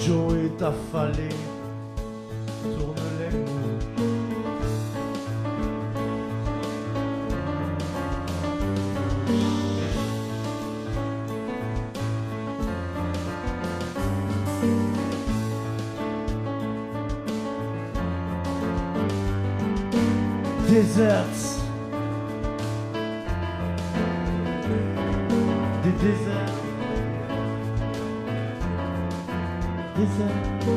Joe est affalé, tourne les mouches. Deserts, des déserts, déserts.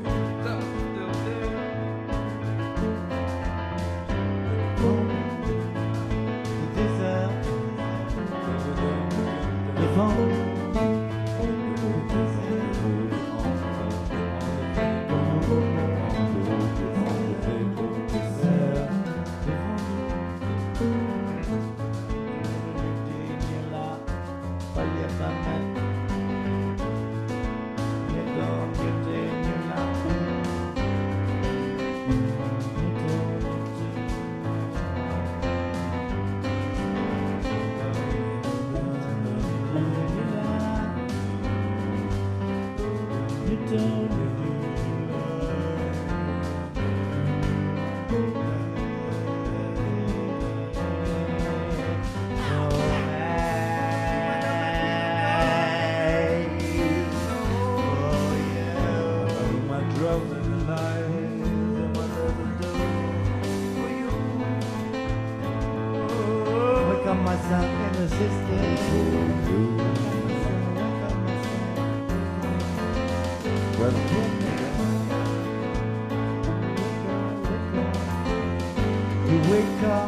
You wake up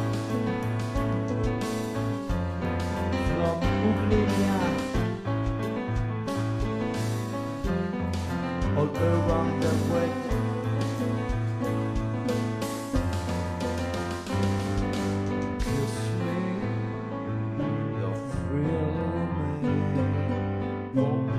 from oblivion, all around the world. You swing your thrill for me.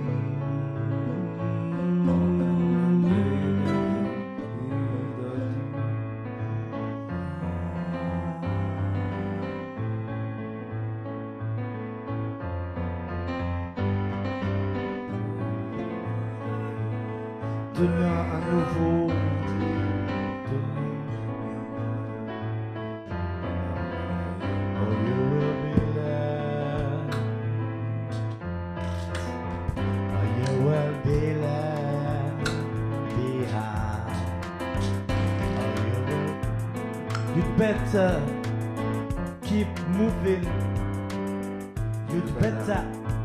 Demain à nouveau, oh you will be left, oh you will be left behind, oh you will, you'd better keep moving, you'd better.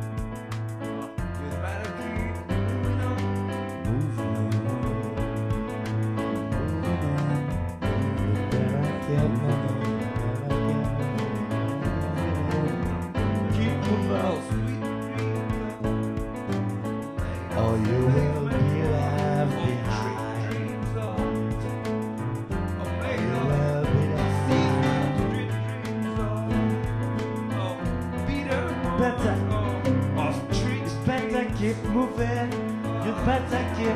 Or you will be left behind. You will be left behind. Better, better keep moving. You better keep.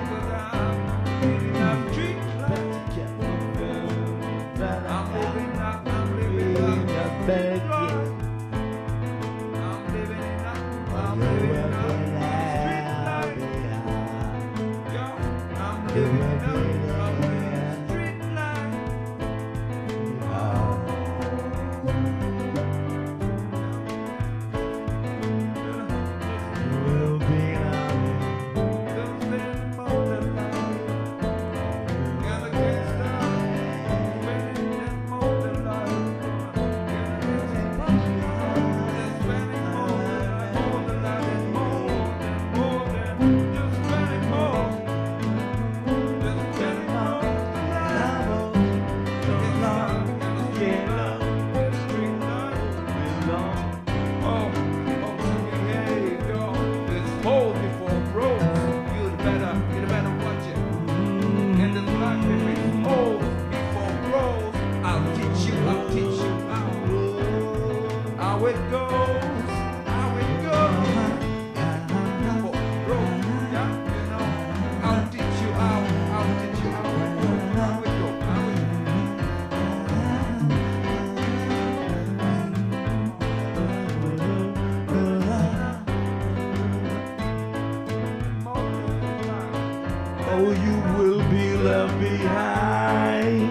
Oh, you will be left behind.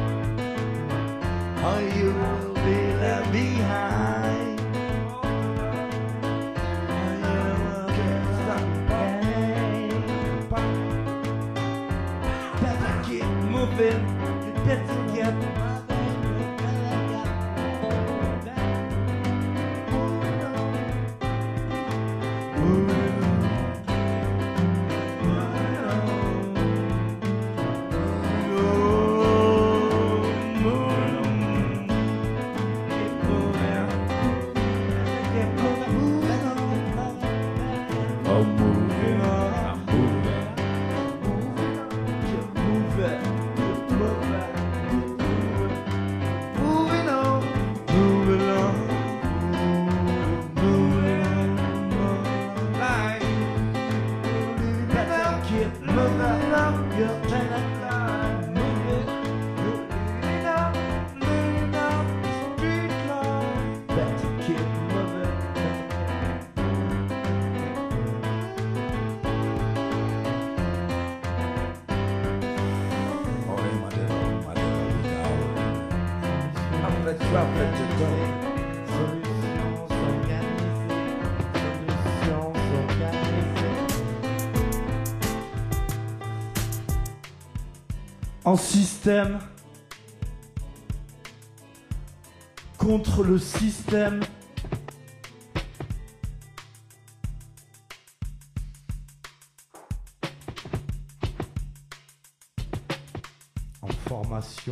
Oh, you will be left behind. Oh, you will get stuck behind. Better keep moving. You better get en système contre le système. En formation.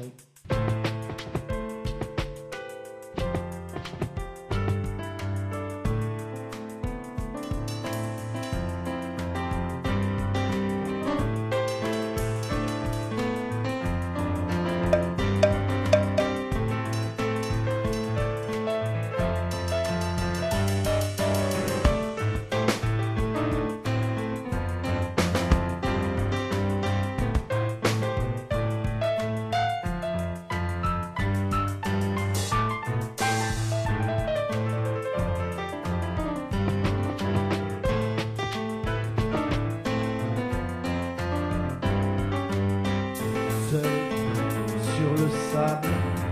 Sur le sable,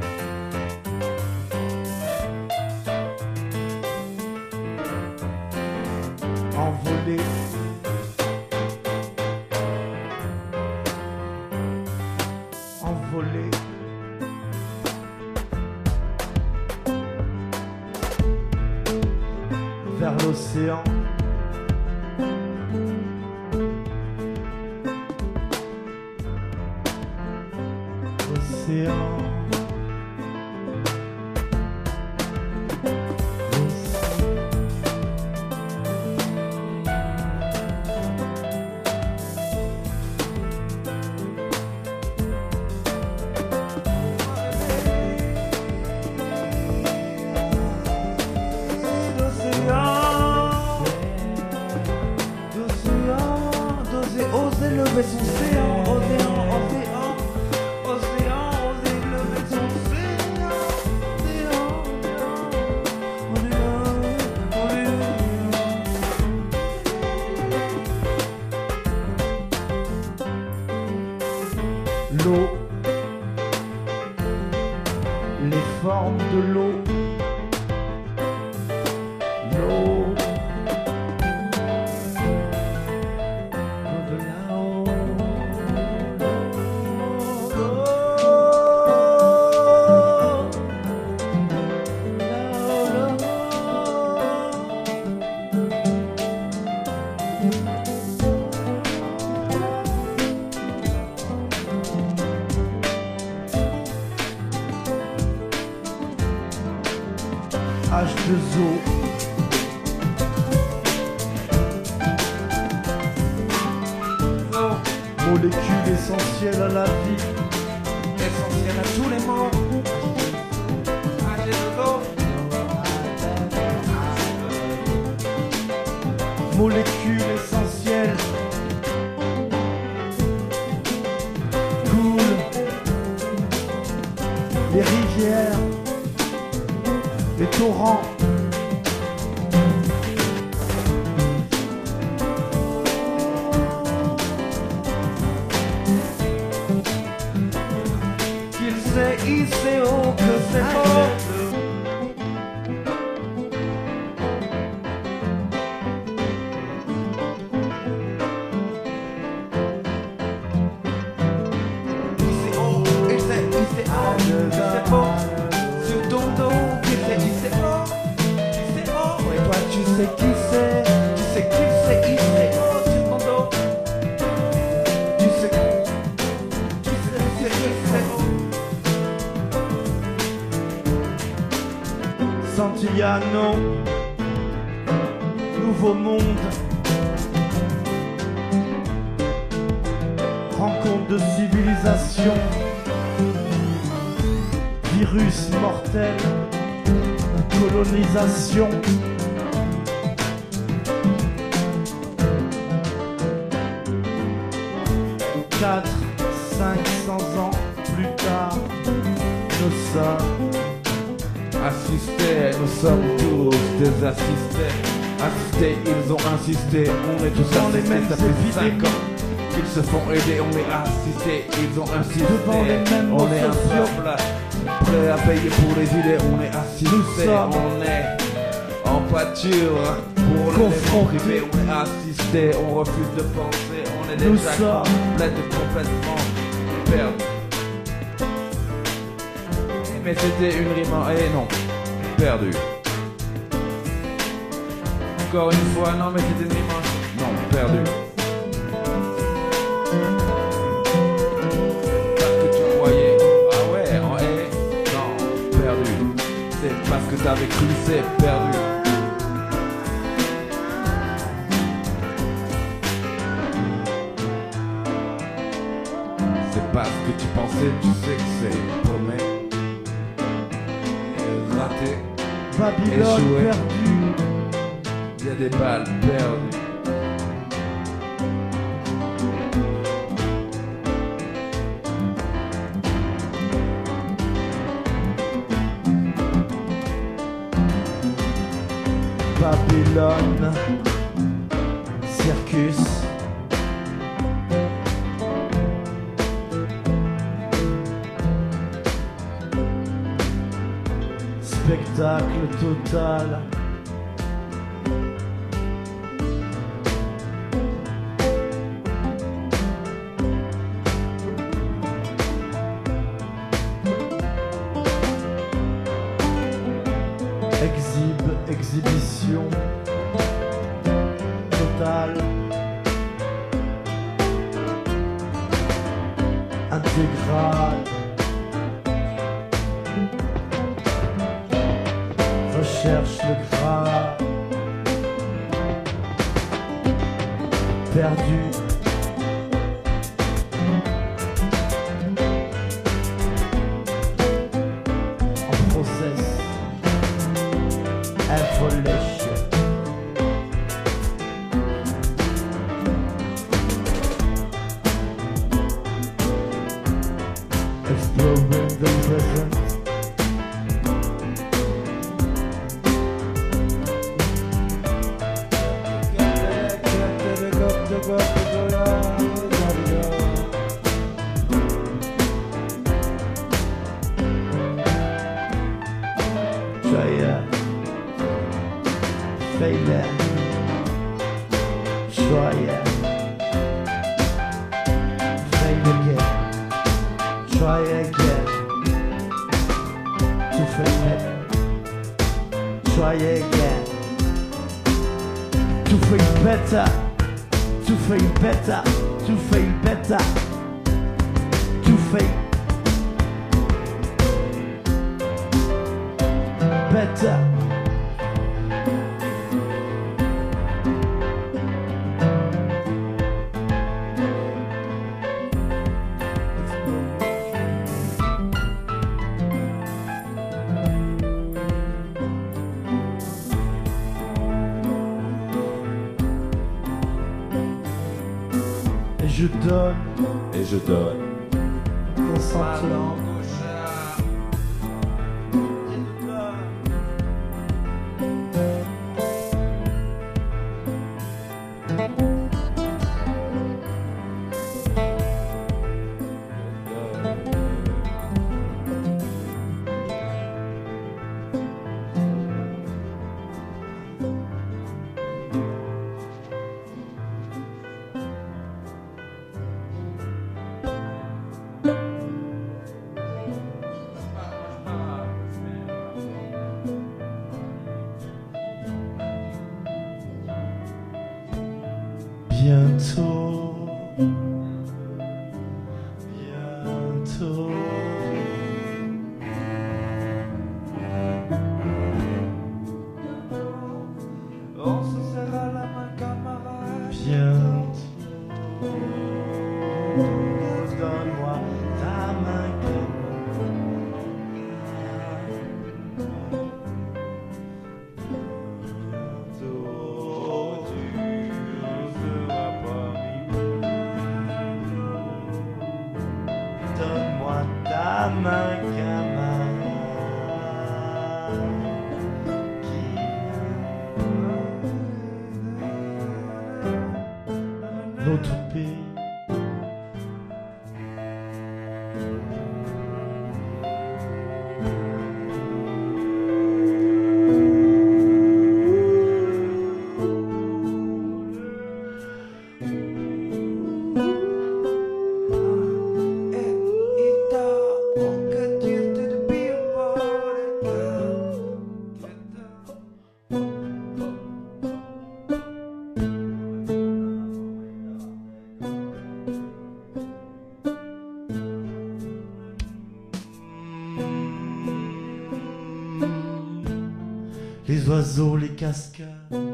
envolé, envolé, vers l'océan. Oser lever son séant, océan, océan, océan, oser lever son séant, l'eau, les formes de l'eau, l'eau. H2O. Molécule essentielle à la vie, essentielle à tous les mots. H2O. Molécule essentielle. Coule les rivières, les torrents. c'est haut, que c'est beau. C'est haut, et c'est haut, c'est beau. Sur ton dos, qui c'est haut, c'est haut. Et toi tu sais qui c'est, tu sais qui c'est, il c'est haut sur ton dos. Tu sais qui c'est haut. Santillano, nouveau monde, rencontre de civilisation, virus mortel, colonisation. Quatre, 500 ans plus tard, nous sommes assistés, nous sommes tous des assistés. Assistés, ils ont insisté, on est tous dans les mêmes. Ça fait 5 ans qu'ils se font aider, on est assistés, ils ont insisté. Devant les mêmes on est un peuple prêt à payer pour les idées, on est assistés, on est en pâture pour le démon privé, on est assistés, on refuse de penser, on est déjà complètement perdus. Mais c'était une rime en non, perdu. Encore une fois, non mais c'était une rime en non, perdu. Parce que tu croyais, ah ouais, en non, perdu. C'est parce que t'avais cru, c'est perdu. C'est parce que tu pensais, tu sais que c'est paumé. Raté, Babylone échoué. Perdu. Il y a des balles perdues. Babylone, circus. Spectacle total. Exhibition totale. Intégrale. Recherche le gras. Perdu. En process. Evolution. Exploring the present. Failure. Try it. Fail again. Try again. To fail it. Try again. To fail better. To fail better. To fail better. To fail better. Je donne et je donne consentement. bientôt, bientôt. On se serra la main, camarade. Bientôt, donne-moi ta main, bientôt, tu n'oseras pas m'y. Donne-moi ta main, camarade, qui notre pays. Les oiseaux, les cascades.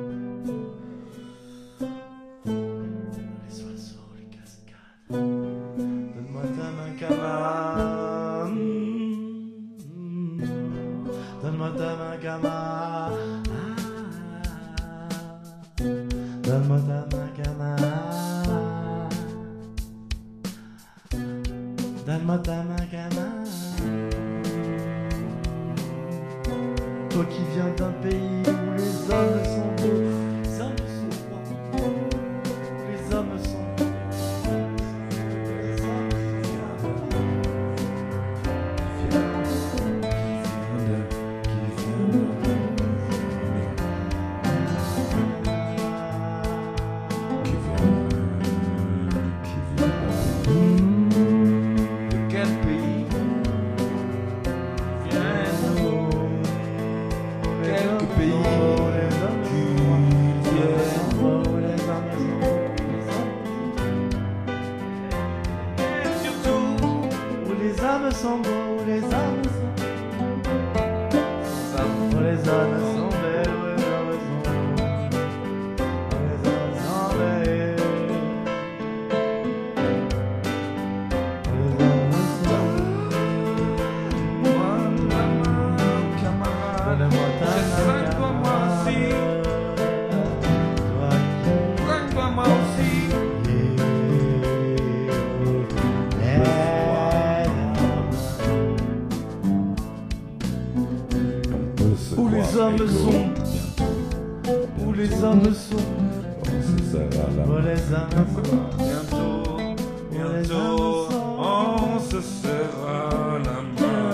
Les oiseaux, les cascades. Donne-moi ta main, camarade. Donne-moi ta main, camarade. Donne-moi ta main, camarade. Donne-moi ta main, camarade. Toi qui viens d'un pays où les hommes sont beaux, les hommes sont bons, les hommes sont beaux, les hommes De quel pays? Quelques pays où les hommes sont beaux, où les hommes sont où les hommes sont belles, où les hommes sont beaux, où les hommes sont belles, où les hommes sont Camarade, donne-moi ta main, prends-toi moi aussi, prends-toi moi aussi. Où les hommes sont, où les hommes sont, où les hommes sont. Bientôt, bientôt, on se serra la main.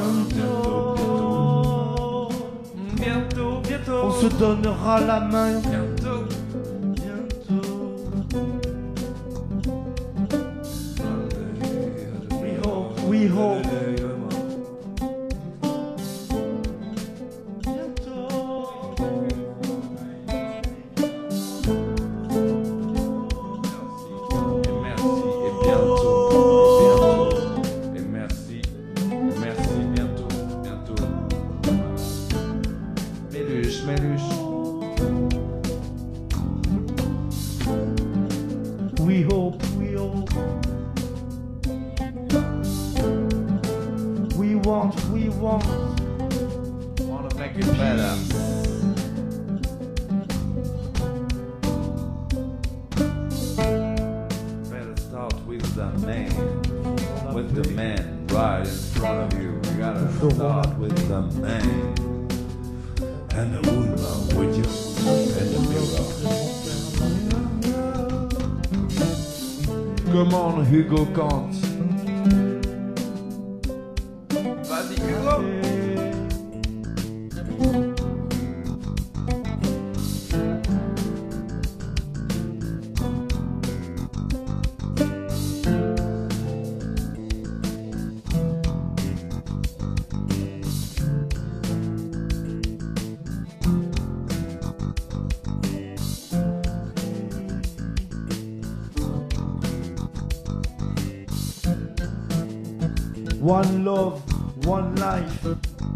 Bientôt, bientôt, On se donnera la main. bientôt. Bientôt. We hope. We hope, we hope. We want, we want. Wanna make it better. Better start with the man. With the man right in front of you. You gotta start with the man. And the woman with you. And the mirror. Come on, Hugo Kant. Vas-y, Hugo. One love, one life.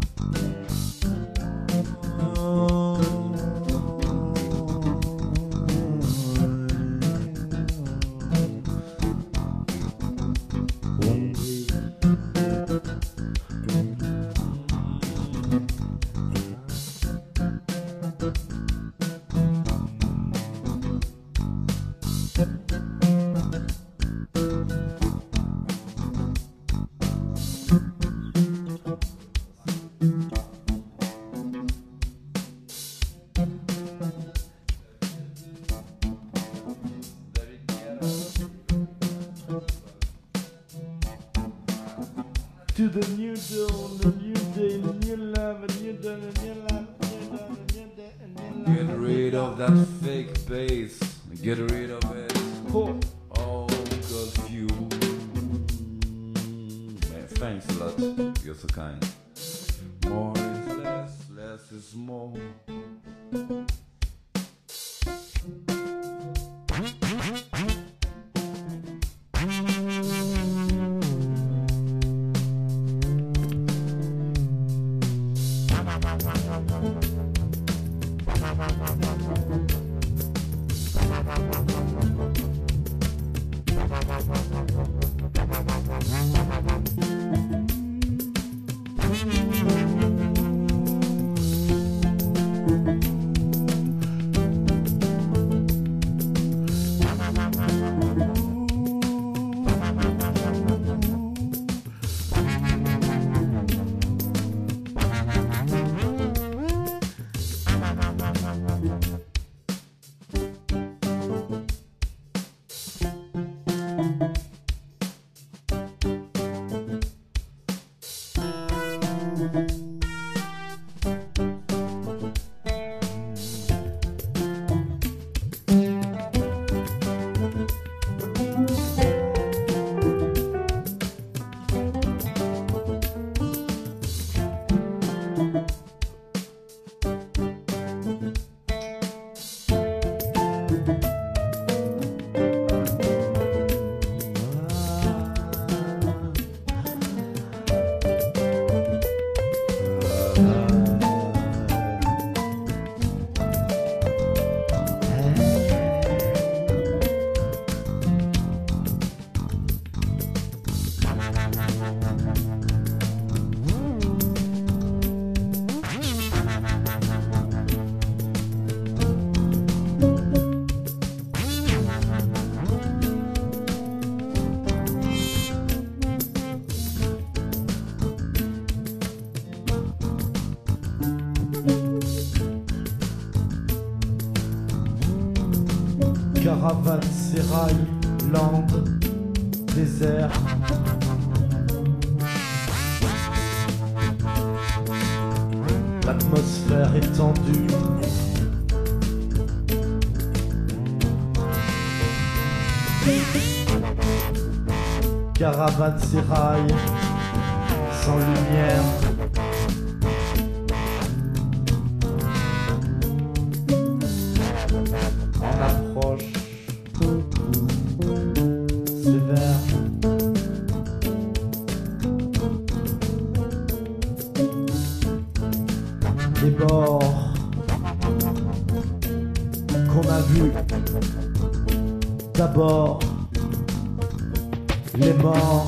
To the new dawn, a new day, a new love, a new dawn, a new love, a new dawn, a new day, a new love. Get rid of that fake bass. Get rid of it. Oh. Oh, cause you. Man, thanks a lot. You're so kind. More is less, less is more. Caravansérail, lande, désert. L'atmosphère est tendue. Caravansérail, sans lumière. En approche sévère. Les bords qu'on a vus. D'abord les morts.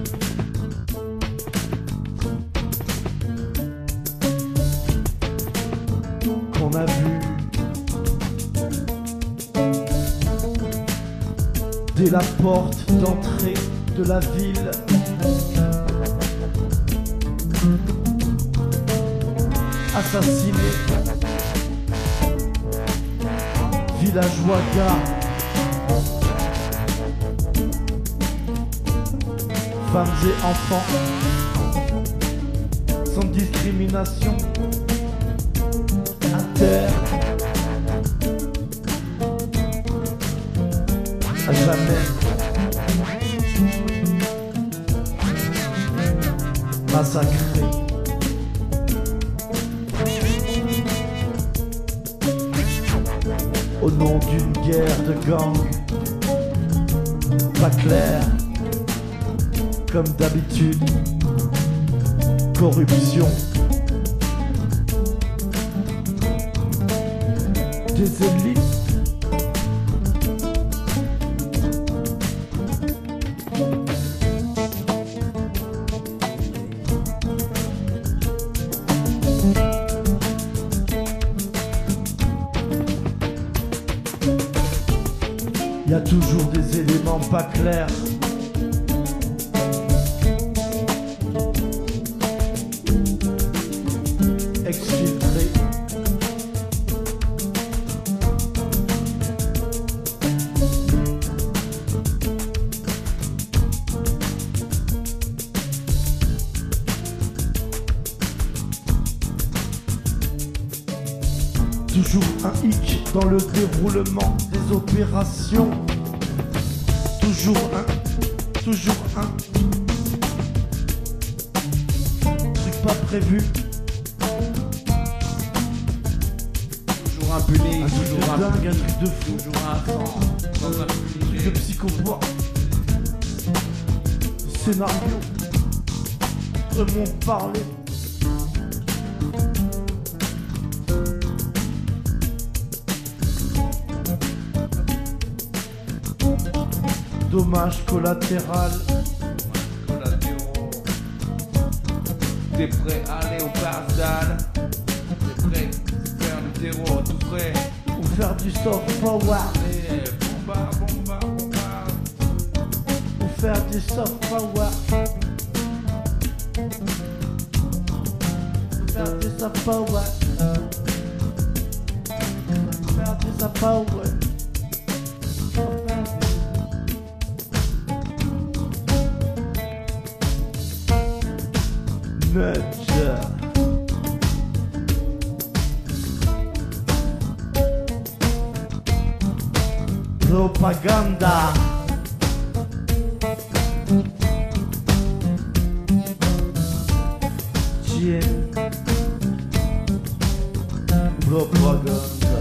Qu'on a vus dès la porte d'entrée de la ville. Assassinés, villageois gars, femmes et enfants, sans discrimination, à terre, à jamais, massacrés. Au nom d'une guerre de gang, pas claire, comme d'habitude. corruption des élites. Il y a toujours des éléments pas clairs. Exfiltrés. Toujours un hic dans le déroulement des opérations. Toujours un truc pas prévu. Toujours impuni, Un truc toujours de dingue, impuni, un truc de fou, toujours un sang, sans un truc de impunité. psychopathe. Scénario de mon parler. Dommage collatéral. Collatéraux. T'es prêt à aller au Parsal? T'es prêt à faire du terreau tout frais? Ou faire du soft power. Allez, bomba, bomba, bomba. Ou faire du soft power. Ou faire du soft power. Ou faire du soft power. Nudge. Propaganda. Tiens. Propaganda.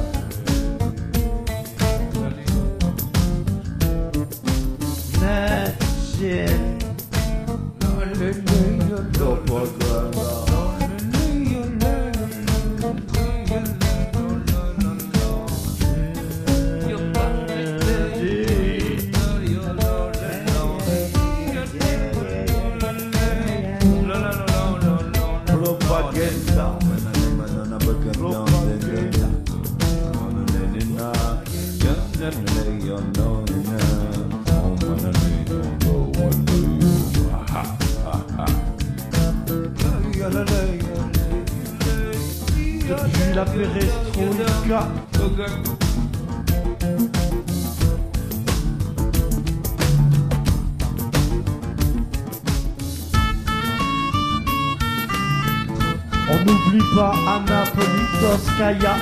Nudge. Depuis la perestroïka, on n'oublie pas Anna Politkovskaya.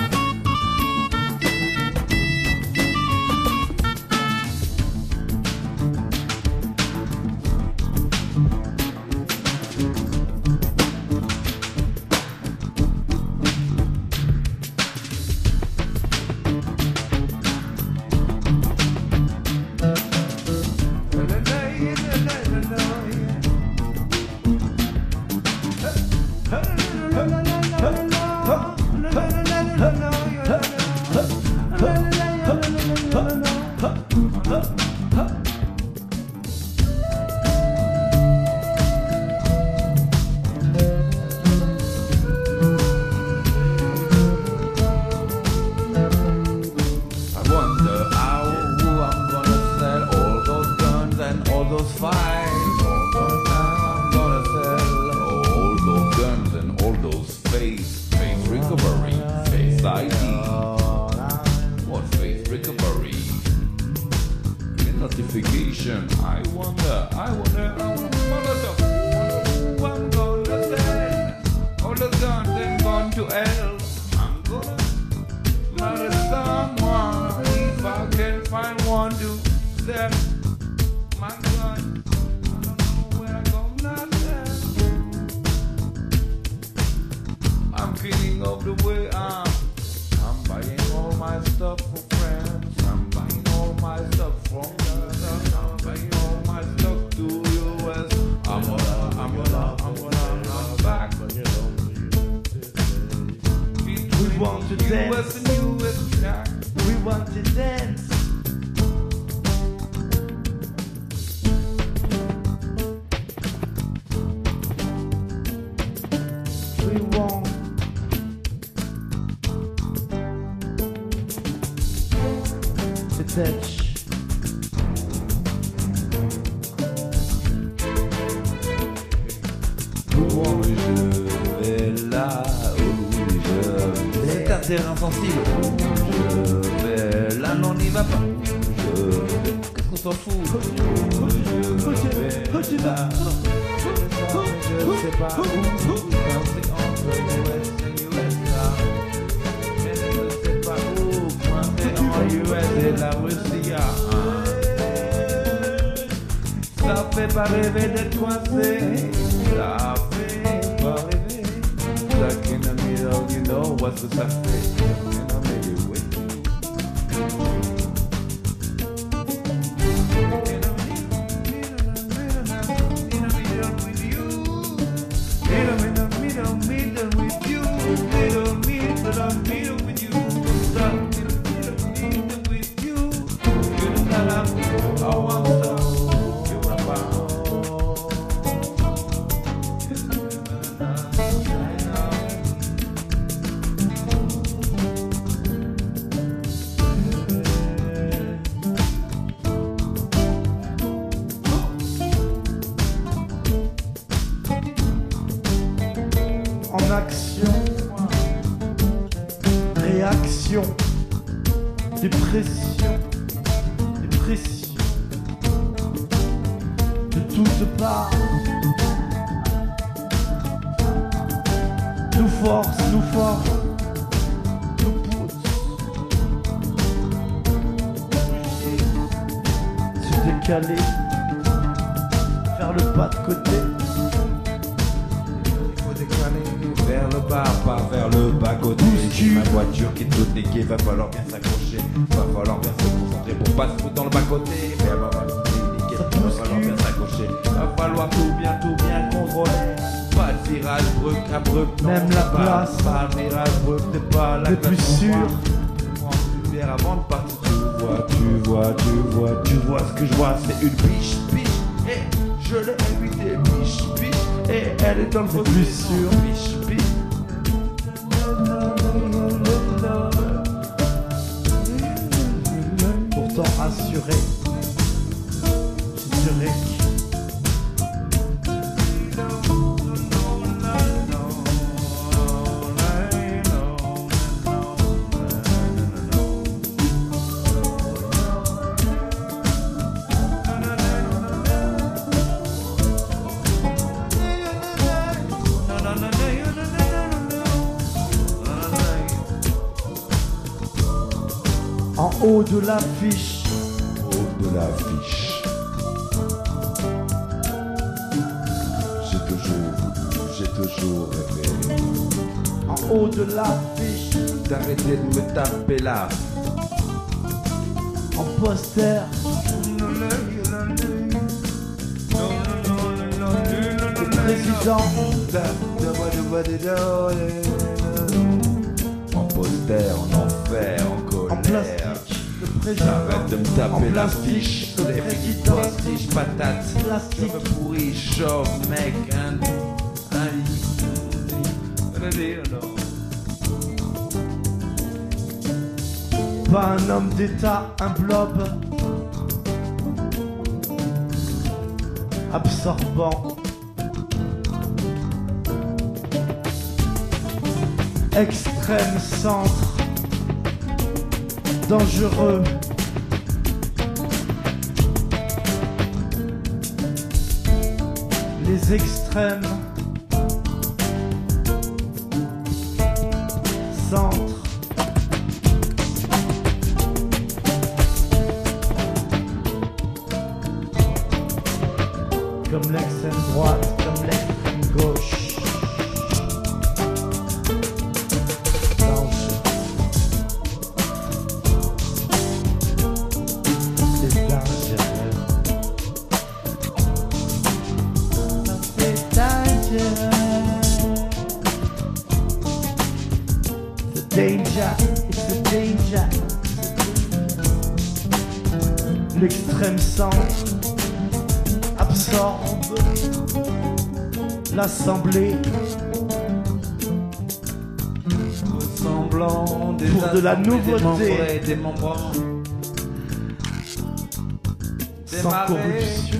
Notification. I wonder, who I'm gonna send. All the guns and gone to hell. I'm gonna murder someone if I can find one to sell my gun. I don't know where I'm gonna sell. I'm feeling of the way I'm buying all my stuff for friends. I'm buying all my stuff from Canada. I'm buying all my stuff to US. I'm back want to dance. We want to dance. We want to touch. C'est un terrain sensible. Je vais là, non, n'y va pas. Qu'est-ce qu'on s'en fout? Je vais là. Je sais pas où. C'est entre US et USA. Mais je ne sais pas où. Coincé en US et la Russie. Ça fait pas rêver d'être coincé. Ça fait pas rêver. Stuck in the middle, you know what's the success? And I made it with En action, réaction, dépression, dépression, de toutes parts, nous force, nous pousse, se décaler, faire le pas de côté. Vers le bas, pas vers le bas côté. J'ai ma voiture qui est toute niquée, va falloir bien s'accrocher. Va falloir bien se concentrer pour pas se foutre dans le bas côté. Mais va falloir bien s'accrocher. Va falloir tout bien contrôler. Pas de virage brut, abrupt. Même la place, pas de virage brut, c'est pas la le plus sûr. Prends une bière avant de partir. Tu vois ce que je vois, c'est une biche. Et je l'ai évité, biche. Et elle est dans le faux plus sûr. Biche. Pourtant assuré, c'est Zurich. En haut de l'affiche, j'ai toujours rêvé en haut de l'affiche, d'arrêter de me taper là. en poster, le président, En poster, en enfer, en en colère. plastique, le président, Arrête de me taper en l'affiche. plastique, le Les président, postiches, patates. Je plastique, me pourris, chauve, mec, un pas un homme d'état, un blob, absorbant, extrême centre, dangereux, les extrêmes, centre, comme l'extrême droite, comme l'extrême gauche. Danger. C'est dangereux. C'est dangereux. C'est dangereux. L'extrême centre absorbe l'assemblée Ressemblant des pour de la nouveauté, des membres, sans corruption.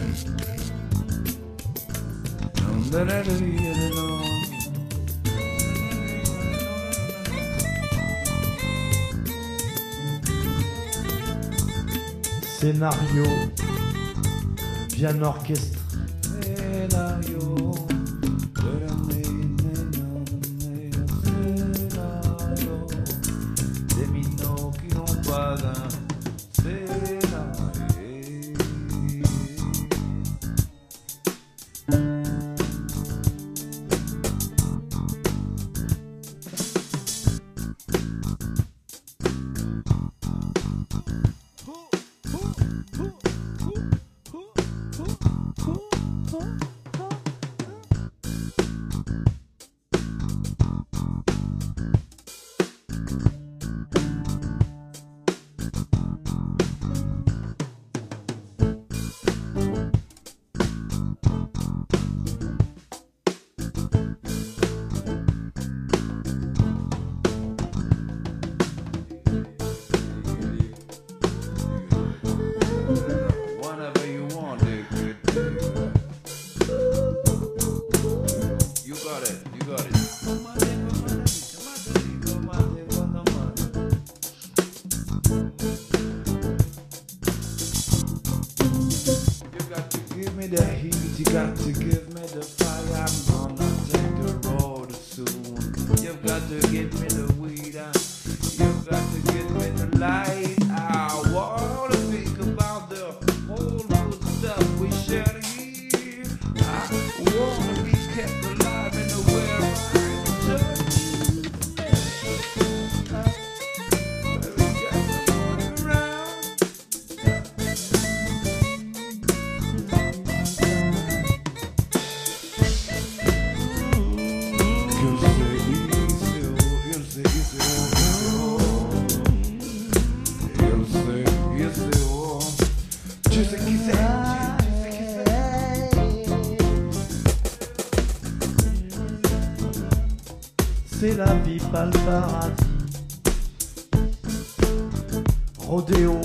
Scénario bien orchestré. Des minots qui n'ont pas un scénario. Whenever you want it, you got it, you got it. You got to give me the heat, you got to give me the fire. I'm gonna take the road soon. You've got to give me the weed, you've got to give me the light. I wanna think about the whole good stuff we share here. I wanna be kept alive in the world. Tu sais qui c'est, tu sais qui c'est. C'est la vie, pas le paradis. Rodéo.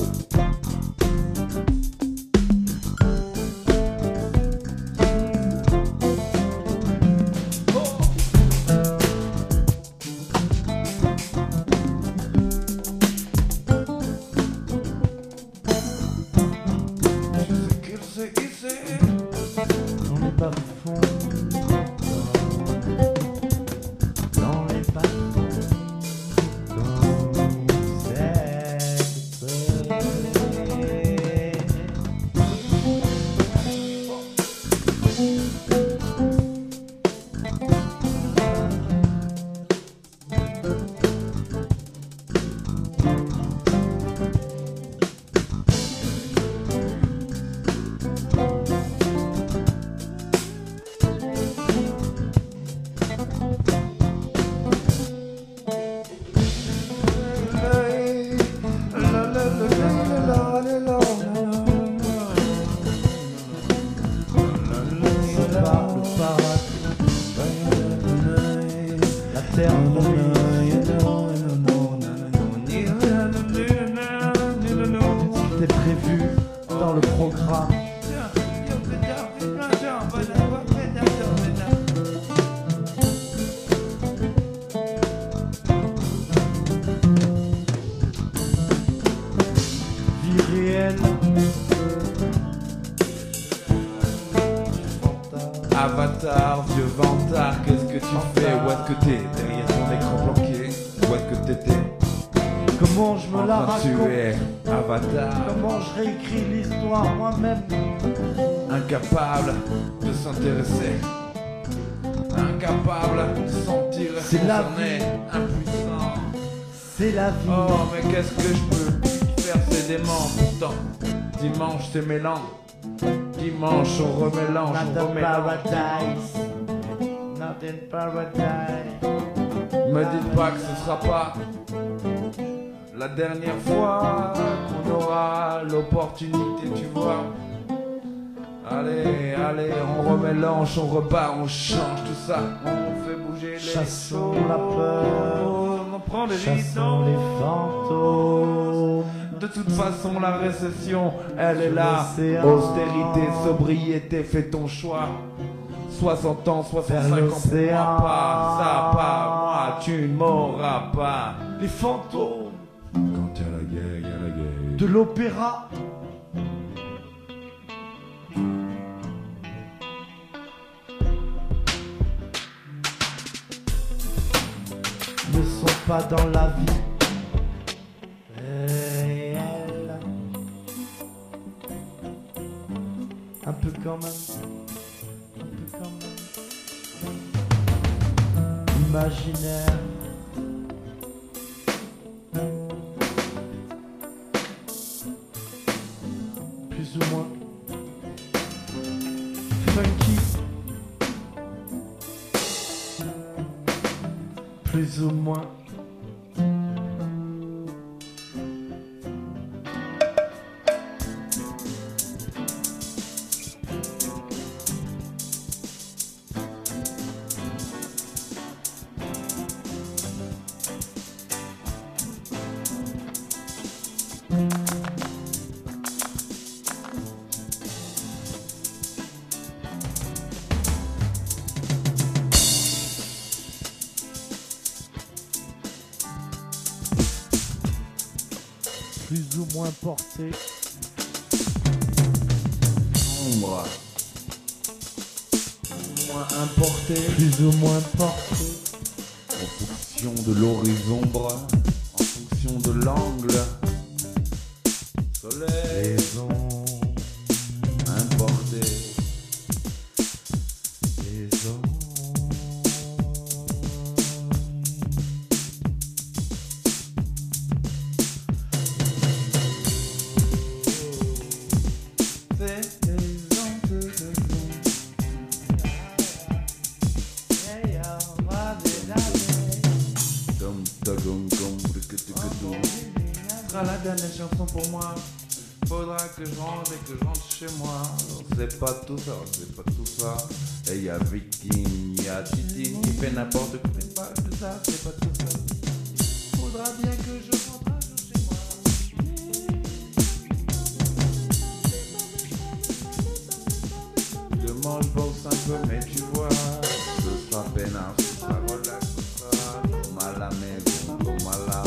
Dans les bas-fonds, dans les bas-fonds, dans cette la terre c'était prévu dans le programme. Vie réelle. Avatar, vieux vantard, qu'est-ce que tu fais? Où est-ce que t'es? Derrière ton écran planqué? Où est-ce que t'étais? Comment je me la Enfin, tu raconte? es Avatar, Comment je réécris l'histoire moi-même? incapable de s'intéresser, incapable de sentir C'est la concerné, impuissant. C'est la vie. Oh, mais qu'est-ce que je peux faire? C'est dément. Pourtant, dimanche c'est mêlant. Dimanche on remélange, Not on in remélange. paradise. Not in paradise. Me dites pas que ce sera pas la dernière fois qu'on on aura l'opportunité, tu vois. Allez, allez, on remélange, on repart, on change tout ça, on fait bouger les Chassons choses. la peur, On prend les chassons les fantômes. De toute façon, la récession, elle est Sur là. l'océan. Austérité, sobriété, fais ton choix. 60 ans, 65 ans, pour l'océan. moi pas, ça pas, moi tu ne m'auras pas. Les fantômes Quand il y a la guerre, il y a la guerre. de l'opéra. Ne sont pas dans la vie réelle. Un peu quand même. Un peu quand même. Imaginaire. Plus ou moins funky, plus ou moins porté. Sombre. Moins importé. Plus ou moins porté. En fonction de l'horizon, en fonction de l'angle. Soleil. Les ondes. Importé. Les ondes. Sera la dernière chanson pour moi. Faudra que je rentre et que je rentre chez moi. C'est pas tout ça, c'est pas tout ça. Et il y a Victime, il y a Titine qui fait n'importe quoi. C'est pas tout ça, c'est pas tout ça. Faudra bien que je rentre un jour chez moi. Je mange, bosse un peu, mais tu vois, ce sera peinard, ce sera relax, ce sera comme à la maison, comme à la,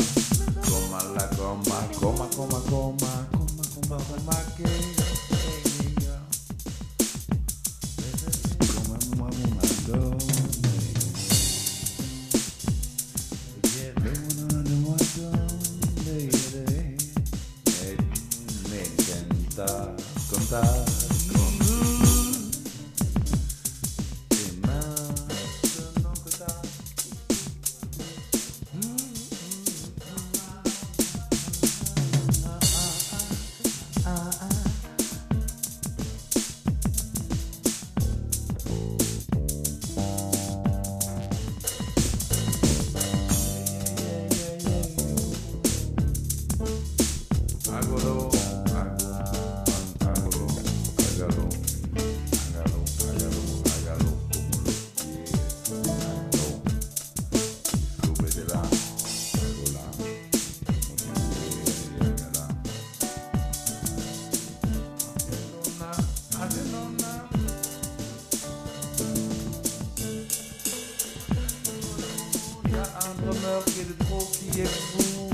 qui est de trop, qui est fou.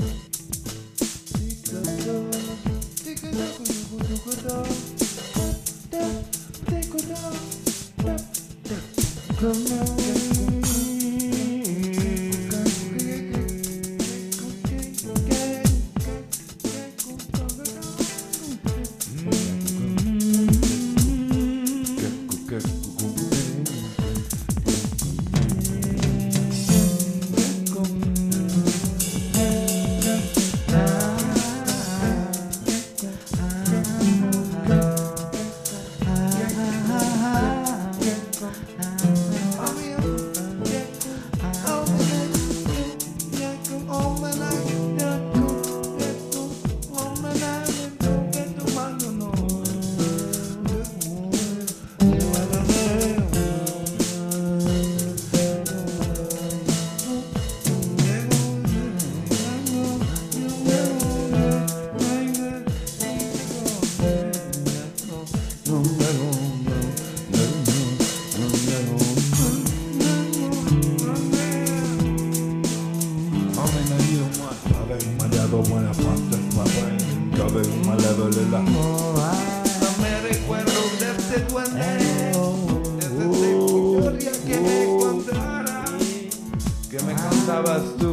Tabasto.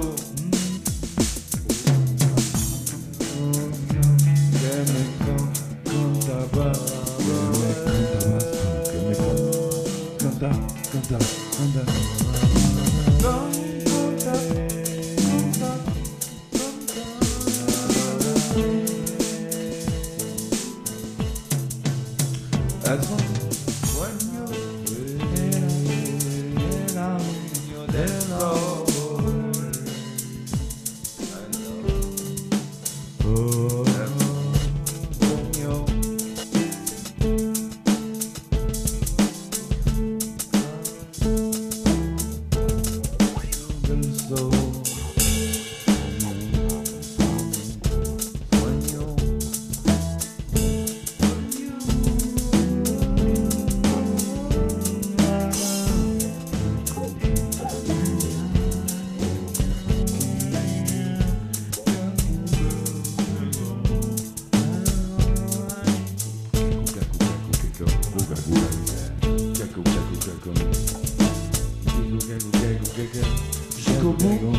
Que me canta, canta, canta, canta. That's when you jusqu'au bout,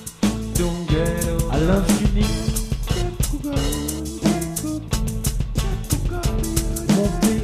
à l'infini, monter.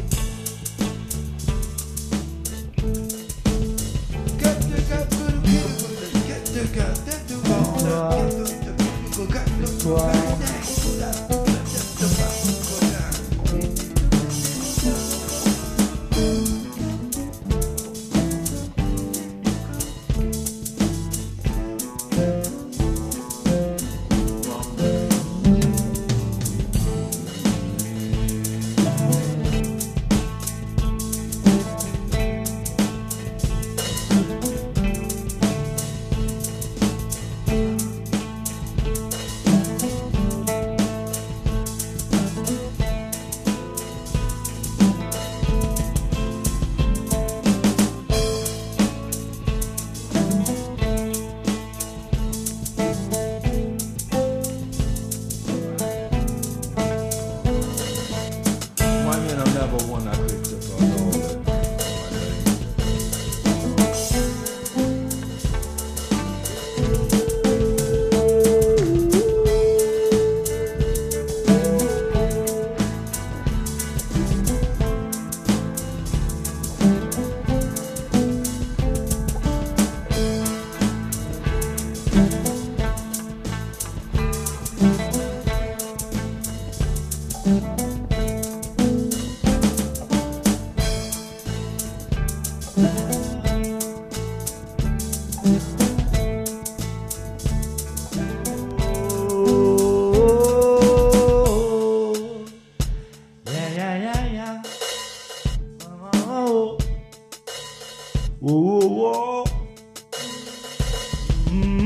Oh, oh, oh.